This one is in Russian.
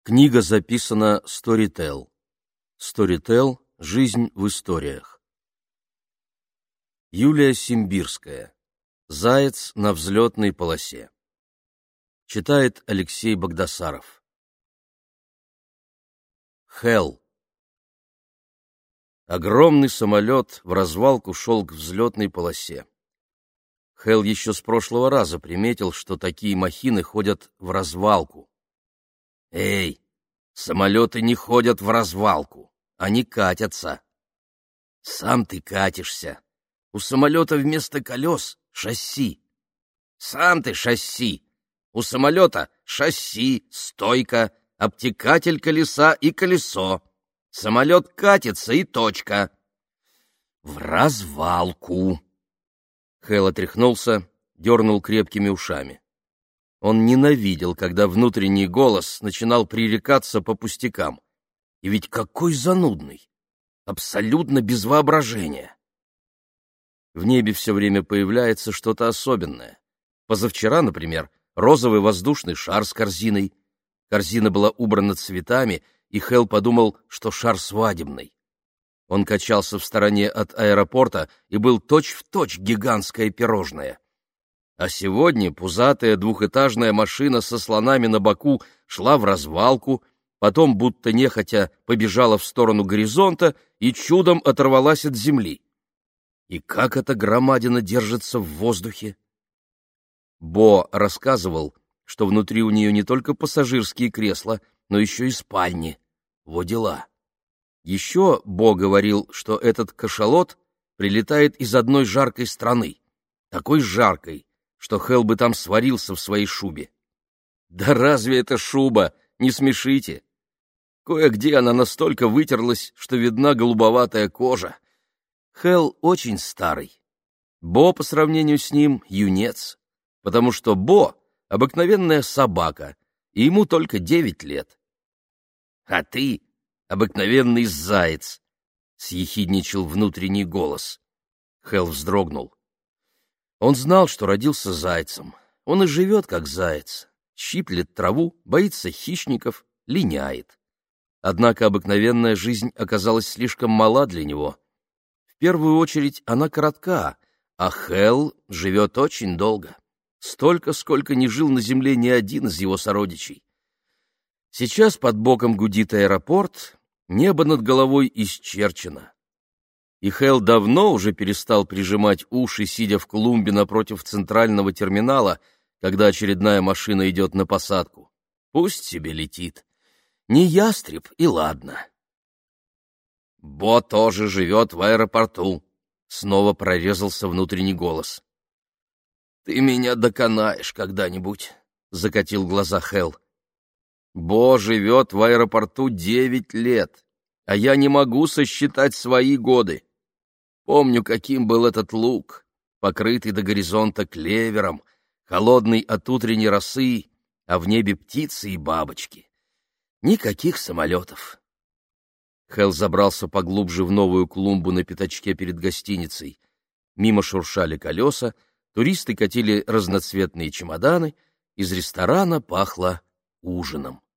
Книга записана Storytel. Storytel. Жизнь в историях. Юлия Симбирская. Заяц на взлетной полосе. Читает Алексей Богдасаров. Хелл. Огромный самолет вразвалку шел к взлетной полосе. Хелл еще с прошлого раза приметил, что такие махины ходят в развалку. «Эй, самолеты не ходят в развалку, они катятся». «Сам ты катишься. У самолета вместо колес — шасси». «Сам ты шасси. У самолета шасси, стойка, обтекатель колеса и колесо. Самолет катится и точка». «В развалку». Хелл отряхнулся, дернул крепкими ушами. Он ненавидел, когда внутренний голос начинал пререкаться по пустякам. И ведь какой занудный! Абсолютно без воображения. В небе все время появляется что-то особенное. Позавчера, например, розовый воздушный шар с корзиной. Корзина была убрана цветами, и Хелл подумал, что шар свадебный. Он качался в стороне от аэропорта и был точь-в-точь гигантское пирожное. А сегодня пузатая двухэтажная машина со слонами на боку шла в развалку, потом, будто нехотя, побежала в сторону горизонта и чудом оторвалась от земли. И как эта громадина держится в воздухе? Бо рассказывал, что внутри у нее не только пассажирские кресла, но еще и спальни. Во дела. Еще Бо говорил, что этот кашалот прилетает из одной жаркой страны, такой жаркой, что Хелл бы там сварился в своей шубе. Да разве это шуба? Не смешите. Кое-где она настолько вытерлась, что видна голубоватая кожа. Хелл очень старый. Бо по сравнению с ним юнец, потому что Бо — обыкновенная собака, и ему только 9 лет. А ты — обыкновенный заяц, — съехидничал внутренний голос. Хелл вздрогнул. Он знал, что родился зайцем. Он и живет, как заяц. Щиплет траву, боится хищников, линяет. Однако обыкновенная жизнь оказалась слишком мала для него. В первую очередь она коротка, а Хелл живет очень долго. Столько, сколько не жил на земле ни один из его сородичей. Сейчас под боком гудит аэропорт, небо над головой исчерчено. И Хелл давно уже перестал прижимать уши, сидя в клумбе напротив центрального терминала, когда очередная машина идет на посадку. Пусть себе летит. Не ястреб, и ладно. Бо тоже живет в аэропорту. Снова прорезался внутренний голос. «Ты меня доконаешь когда-нибудь», — закатил глаза Хелл. «Бо живет в аэропорту 9 лет, а я не могу сосчитать свои годы. Помню, каким был этот луг, покрытый до горизонта клевером, холодный от утренней росы, а в небе птицы и бабочки. Никаких самолетов». Хелл забрался поглубже в новую клумбу на пятачке перед гостиницей. Мимо шуршали колеса, туристы катили разноцветные чемоданы, из ресторана пахло ужином.